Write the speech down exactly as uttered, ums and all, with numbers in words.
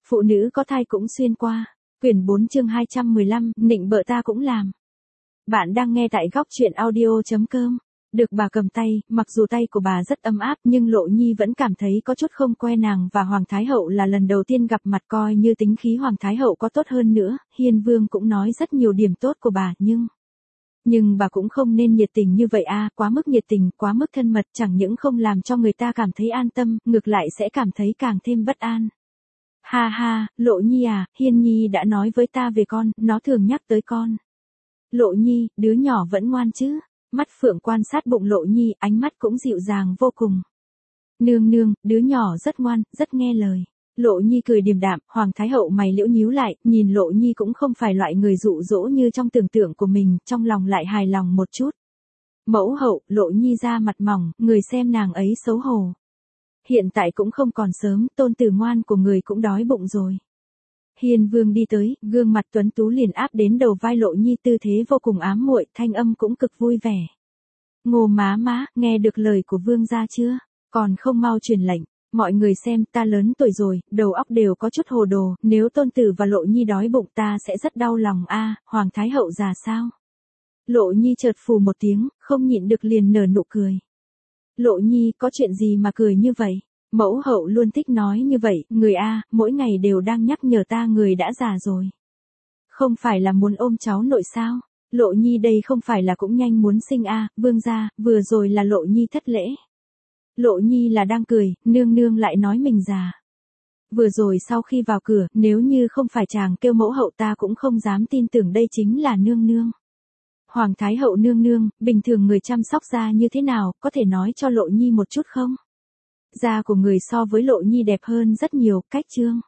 Phụ nữ có thai cũng xuyên qua. Quyển bốn chương hai trăm mười lăm, nịnh bợ ta cũng làm. Bạn đang nghe tại góc truyện audio chấm com. Được bà cầm tay, mặc dù tay của bà rất ấm áp nhưng Lộ Nhi vẫn cảm thấy có chút không quen. Nàng và Hoàng Thái Hậu là lần đầu tiên gặp mặt, coi như tính khí Hoàng Thái Hậu có tốt hơn nữa, Hiên Vương cũng nói rất nhiều điểm tốt của bà nhưng... Nhưng bà cũng không nên nhiệt tình như vậy à, quá mức nhiệt tình, quá mức thân mật chẳng những không làm cho người ta cảm thấy an tâm, ngược lại sẽ cảm thấy càng thêm bất an. Ha ha, Lộ Nhi à, Hiên Nhi đã nói với ta về con, nó thường nhắc tới con. Lộ Nhi, đứa nhỏ vẫn ngoan chứ? Mắt Phượng quan sát bụng Lộ Nhi, ánh mắt cũng dịu dàng vô cùng. Nương nương, đứa nhỏ rất ngoan, rất nghe lời. Lộ Nhi cười điềm đạm, Hoàng Thái Hậu mày liễu nhíu lại, nhìn Lộ Nhi cũng không phải loại người dụ dỗ như trong tưởng tượng của mình, trong lòng lại hài lòng một chút. Mẫu hậu, Lộ Nhi ra mặt mỏng, người xem nàng ấy xấu hổ. Hiện tại cũng không còn sớm, tôn tử ngoan của người cũng đói bụng rồi. Hiên Vương đi tới, gương mặt tuấn tú liền áp đến đầu vai Lộ Nhi, tư thế vô cùng ám muội, thanh âm cũng cực vui vẻ. Ngô má má, nghe được lời của Vương gia chưa? Còn không mau truyền lệnh. Mọi người xem, ta lớn tuổi rồi, đầu óc đều có chút hồ đồ, nếu tôn tử và Lộ Nhi đói bụng ta sẽ rất đau lòng a. Hoàng Thái Hậu già sao? Lộ Nhi chợt phù một tiếng, không nhịn được liền nở nụ cười. Lộ Nhi, có chuyện gì mà cười như vậy? Mẫu hậu luôn thích nói như vậy, người a, mỗi ngày đều đang nhắc nhở ta người đã già rồi. Không phải là muốn ôm cháu nội sao? Lộ Nhi đây không phải là cũng nhanh muốn sinh a, Vương gia, vừa rồi là Lộ Nhi thất lễ. Lộ Nhi là đang cười, nương nương lại nói mình già. Vừa rồi sau khi vào cửa, nếu như không phải chàng kêu mẫu hậu ta cũng không dám tin tưởng đây chính là nương nương. Hoàng Thái Hậu nương nương, bình thường người chăm sóc da như thế nào, có thể nói cho Lộ Nhi một chút không? Da của người so với Lộ Nhi đẹp hơn rất nhiều, cách trương.